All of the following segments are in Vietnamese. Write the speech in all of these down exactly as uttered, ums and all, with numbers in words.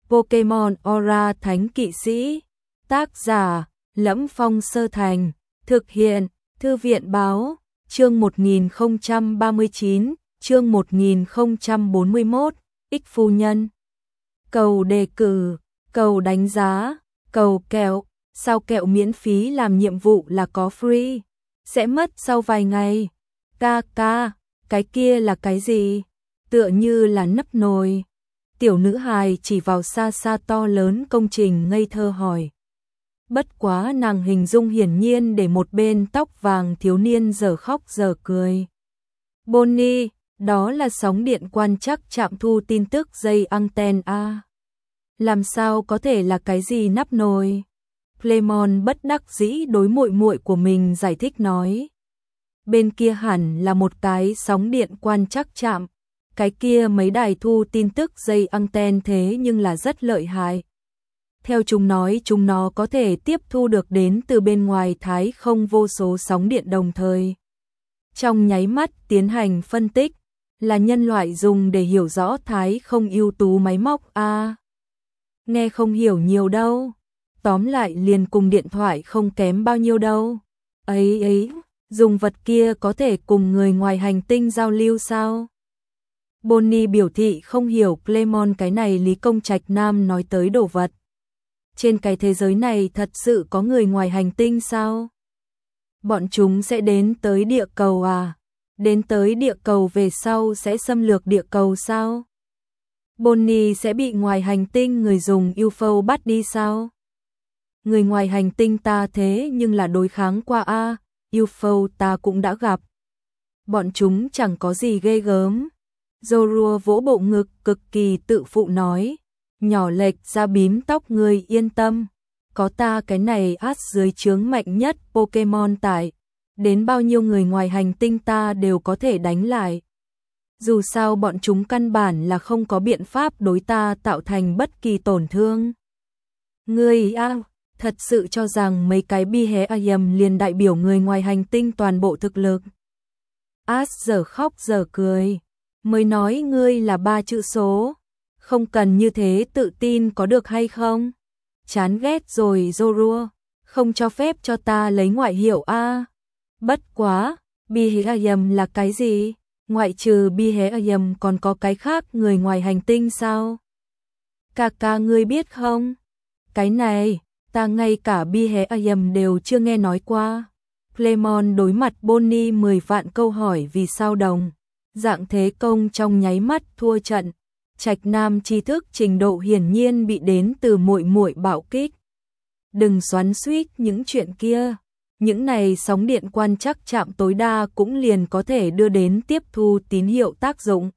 Pokemon Aura Thánh Kỵ Sĩ. Tác giả: Lẫm Phong Sơ Thành. Thực hiện: Thư viện báo. Chương một nghìn không trăm ba mươi chín, chương một nghìn không trăm bốn mươi mốt, Ích phu nhân. Cầu đề cử, cầu đánh giá, cầu kẹo, sao kẹo miễn phí làm nhiệm vụ là có free, sẽ mất sau vài ngày. Ca ca, cái kia là cái gì? Tựa như là nắp nồi. Tiểu nữ hài chỉ vào xa xa to lớn công trình ngây thơ hỏi. Bất quá nàng hình dung hiển nhiên để một bên tóc vàng thiếu niên giờ khóc giờ cười. Bonnie, đó là sóng điện quan trắc trạm thu tin tức dây anten a. Làm sao có thể là cái gì nắp nồi? Clemon bất đắc dĩ đối muội muội của mình giải thích nói. Bên kia hẳn là một cái sóng điện quan trắc trạm, cái kia mấy đài thu tin tức dây anten thế nhưng là rất lợi hại. Theo chúng nói chúng nó có thể tiếp thu được đến từ bên ngoài thái không vô số sóng điện đồng thời. Trong nháy mắt tiến hành phân tích, là nhân loại dùng để hiểu rõ thái không ưu tú máy móc a. À, nghe không hiểu nhiều đâu, tóm lại liền cùng điện thoại không kém bao nhiêu đâu. Ấy ấy, dùng vật kia có thể cùng người ngoài hành tinh giao lưu sao? Bonnie biểu thị không hiểu Clemon cái này Lý Công Trạch Nam nói tới đồ vật. Trên cái thế giới này thật sự có người ngoài hành tinh sao? Bọn chúng sẽ đến tới địa cầu à? Đến tới địa cầu về sau sẽ xâm lược địa cầu sao? Bonnie sẽ bị ngoài hành tinh người dùng u ép ô bắt đi sao? Người ngoài hành tinh ta thế nhưng là đối kháng qua a, u ép ô ta cũng đã gặp. Bọn chúng chẳng có gì ghê gớm. Zorua vỗ bộ ngực cực kỳ tự phụ nói. Nhỏ lệch ra bím tóc người yên tâm. Có ta cái này át dưới trướng mạnh nhất Pokemon tải. Đến bao nhiêu người ngoài hành tinh ta đều có thể đánh lại. Dù sao bọn chúng căn bản là không có biện pháp đối ta tạo thành bất kỳ tổn thương. Ngươi a, thật sự cho rằng mấy cái bi hé ayam liền đại biểu người ngoài hành tinh toàn bộ thực lực. As giờ khóc giờ cười. Mới nói ngươi là ba chữ số. Không cần như thế tự tin có được hay không? Chán ghét rồi Zorua. Không cho phép cho ta lấy ngoại hiệu a. Bất quá, bi hé ayam là cái gì? Ngoại trừ bi hé ayam còn có cái khác người ngoài hành tinh sao? Ca ca ngươi biết không? Cái này, ta ngay cả bi hé ayam đều chưa nghe nói qua. Clemon đối mặt Bonnie mười vạn câu hỏi vì sao đồng. Dạng thế công trong nháy mắt thua trận. Trạch Nam tri thức trình độ hiển nhiên bị đến từ muội muội bạo kích. Đừng xoắn xuýt những chuyện kia. Những này sóng điện quan trắc chạm tối đa cũng liền có thể đưa đến tiếp thu tín hiệu tác dụng.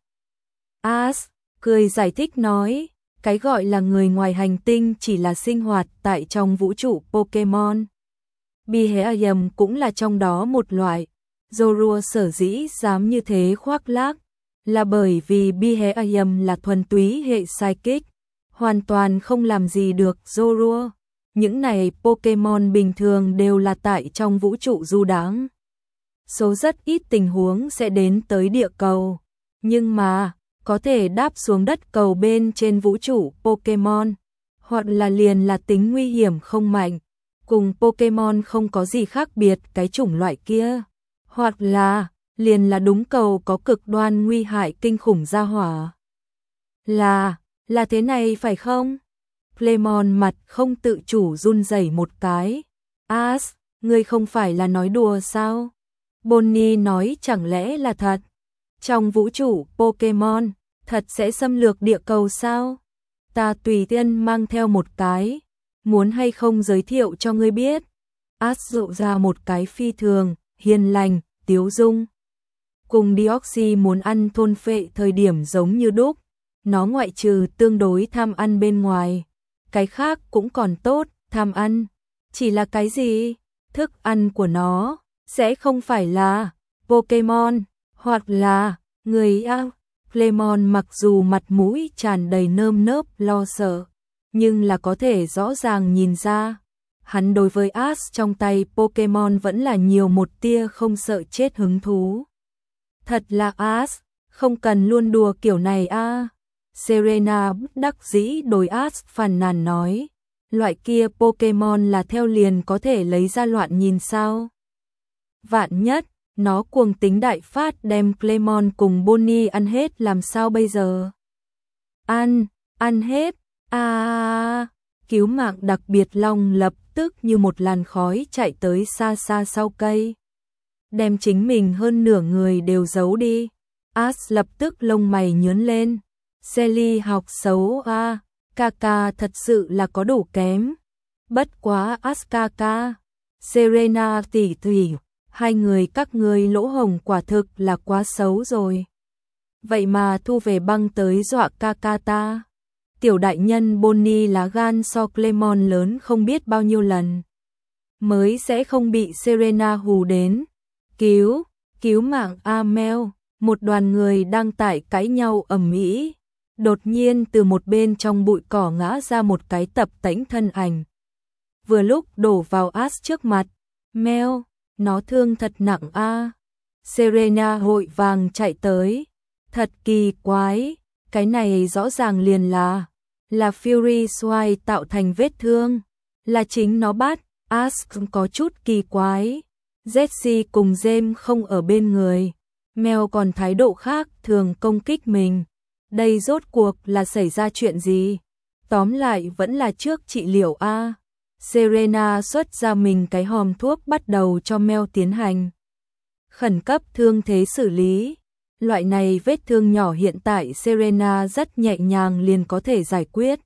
As cười giải thích nói, cái gọi là người ngoài hành tinh chỉ là sinh hoạt tại trong vũ trụ Pokemon. Bi hé ayam cũng là trong đó một loại. Zorua sở dĩ dám như thế khoác lác, là bởi vì bi hé ayam là thuần túy hệ psychic, hoàn toàn không làm gì được Zorua. Những này Pokemon bình thường đều là tại trong vũ trụ du đãng. Số rất ít tình huống sẽ đến tới địa cầu, nhưng mà có thể đáp xuống đất cầu bên trên vũ trụ Pokemon, hoặc là liền là tính nguy hiểm không mạnh, cùng Pokemon không có gì khác biệt cái chủng loại kia, hoặc là liền là đúng cầu có cực đoan nguy hại kinh khủng gia hỏa. Là, là thế này phải không? Clemon mặt không tự chủ run rẩy một cái. As, ngươi không phải là nói đùa sao? Bonnie nói chẳng lẽ là thật? Trong vũ trụ Pokemon, thật sẽ xâm lược địa cầu sao? Ta tùy tiện mang theo một cái. Muốn hay không giới thiệu cho ngươi biết? As dụ ra một cái phi thường, hiền lành, tiếu dung. Cùng Deoxy muốn ăn thôn phệ thời điểm giống như đúc. Nó ngoại trừ tương đối tham ăn bên ngoài. Cái khác cũng còn tốt, tham ăn. Chỉ là cái gì? Thức ăn của nó sẽ không phải là Pokemon, hoặc là người a. Clemon mặc dù mặt mũi tràn đầy nơm nớp lo sợ, nhưng là có thể rõ ràng nhìn ra. Hắn đối với As trong tay Pokemon vẫn là nhiều một tia không sợ chết hứng thú. Thật là As, không cần luôn đùa kiểu này a. Serena bất đắc dĩ đối Ash phàn nàn nói. Loại kia Pokemon là theo liền có thể lấy ra loạn nhìn sao? Vạn nhất, nó cuồng tính đại phát đem Clemon cùng Bonnie ăn hết làm sao bây giờ? Ăn, ăn hết, à, cứu mạng đặc biệt long lập tức như một làn khói chạy tới xa xa sau cây. Đem chính mình hơn nửa người đều giấu đi. Ash lập tức lông mày nhướng lên. Sally học xấu à, Kaka thật sự là có đủ kém. Bất quá Ash Kaka, Serena tỷ tỷ, hai người các ngươi lỗ hổng quả thực là quá xấu rồi. Vậy mà thu về băng tới dọa Kaka ta. Tiểu đại nhân Bonnie lá gan so Clemon lớn không biết bao nhiêu lần. Mới sẽ không bị Serena hù đến. Cứu, cứu mạng Amel, một đoàn người đang tại cãi nhau ầm ĩ. Đột nhiên từ một bên trong bụi cỏ ngã ra một cái tập tễnh thân ảnh. Vừa lúc đổ vào Ash trước mặt. Mel, nó thương thật nặng a. Serena vội vàng chạy tới. Thật kỳ quái, cái này rõ ràng liền là là Fury Swine tạo thành vết thương, là chính nó bắt. Ash có chút kỳ quái. Jessie cùng James không ở bên người, Mel còn thái độ khác thường công kích mình. Đây rốt cuộc là xảy ra chuyện gì? Tóm lại vẫn là trước trị liệu a. Serena xuất ra mình cái hòm thuốc bắt đầu cho Mel tiến hành khẩn cấp thương thế xử lý. Loại này vết thương nhỏ hiện tại Serena rất nhẹ nhàng liền có thể giải quyết.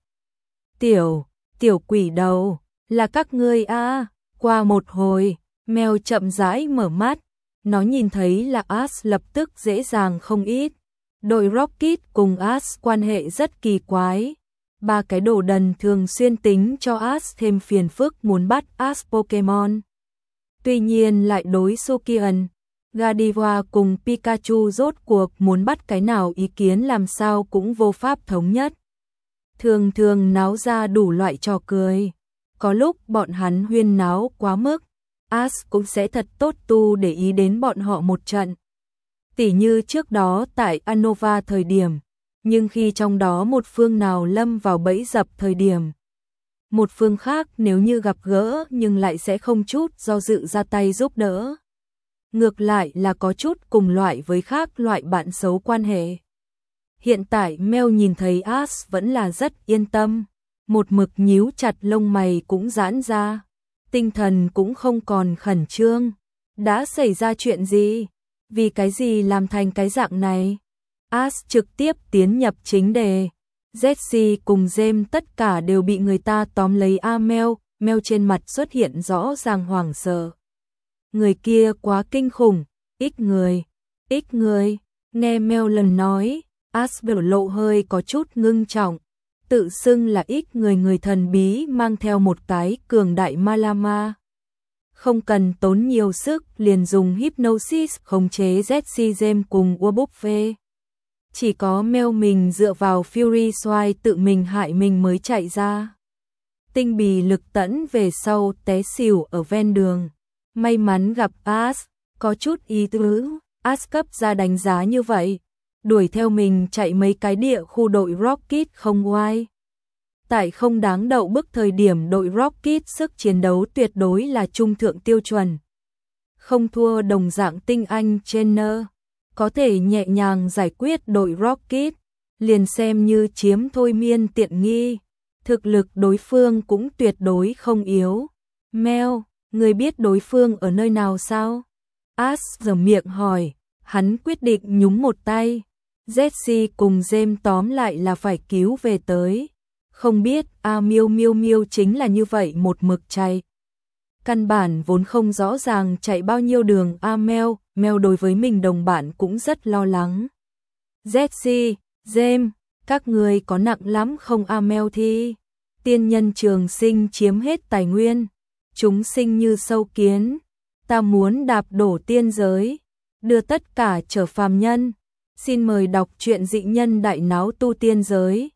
Tiểu, tiểu quỷ đầu, là các ngươi a. Qua một hồi, Mel chậm rãi mở mắt, nó nhìn thấy là Ash lập tức dễ dàng không ít. Đội Rocket cùng Ash quan hệ rất kỳ quái. Ba cái đồ đần thường xuyên tính cho Ash thêm phiền phức muốn bắt Ash Pokemon. Tuy nhiên lại đối Sukian, Gardevoir cùng Pikachu rốt cuộc muốn bắt cái nào ý kiến làm sao cũng vô pháp thống nhất. Thường thường náo ra đủ loại trò cười. Có lúc bọn hắn huyên náo quá mức, Ash cũng sẽ thật tốt tu để ý đến bọn họ một trận. Tỉ như trước đó tại Unova thời điểm, nhưng khi trong đó một phương nào lâm vào bẫy dập thời điểm, một phương khác nếu như gặp gỡ nhưng lại sẽ không chút do dự ra tay giúp đỡ. Ngược lại là có chút cùng loại với khác loại bạn xấu quan hệ. Hiện tại Mel nhìn thấy Ash vẫn là rất yên tâm, một mực nhíu chặt lông mày cũng giãn ra, tinh thần cũng không còn khẩn trương. Đã xảy ra chuyện gì? Vì cái gì làm thành cái dạng này? Ash trực tiếp tiến nhập chính đề. Jessie cùng James tất cả đều bị người ta tóm lấy a Mel, Mel trên mặt xuất hiện rõ ràng hoảng sợ. Người kia quá kinh khủng, ít người, ít người, nghe Mel lần nói, Ash biểu lộ hơi có chút ngưng trọng, tự xưng là ít người người thần bí mang theo một cái cường đại Malama. Không cần tốn nhiều sức liền dùng Hypnosis khống chế Jessie James cùng Wobbuffet. Chỉ có Mel mình dựa vào Fury Swine tự mình hại mình mới chạy ra. Tinh bì lực tẫn về sau té xỉu ở ven đường. May mắn gặp Ash, có chút ý tứ, Ash cấp ra đánh giá như vậy. Đuổi theo mình chạy mấy cái địa khu đội Rocket không oai. Tại không đáng đậu bức thời điểm đội Rocket sức chiến đấu tuyệt đối là trung thượng tiêu chuẩn. Không thua đồng dạng tinh anh trainer, có thể nhẹ nhàng giải quyết đội Rocket, liền xem như chiếm thôi miên tiện nghi. Thực lực đối phương cũng tuyệt đối không yếu. Mel, người biết đối phương ở nơi nào sao? Ash giở miệng hỏi, hắn quyết định nhúng một tay. Jessie cùng James tóm lại là phải cứu về tới. Không biết, a Miêu Miêu Miêu chính là như vậy một mực chạy. Căn bản vốn không rõ ràng chạy bao nhiêu đường a Mel, Mel đối với mình đồng bạn cũng rất lo lắng. Jessie, James, các người có nặng lắm không a Mel thi? Tiên nhân trường sinh chiếm hết tài nguyên. Chúng sinh như sâu kiến. Ta muốn đạp đổ tiên giới. Đưa tất cả trở phàm nhân. Xin mời đọc truyện dị nhân đại náo tu tiên giới.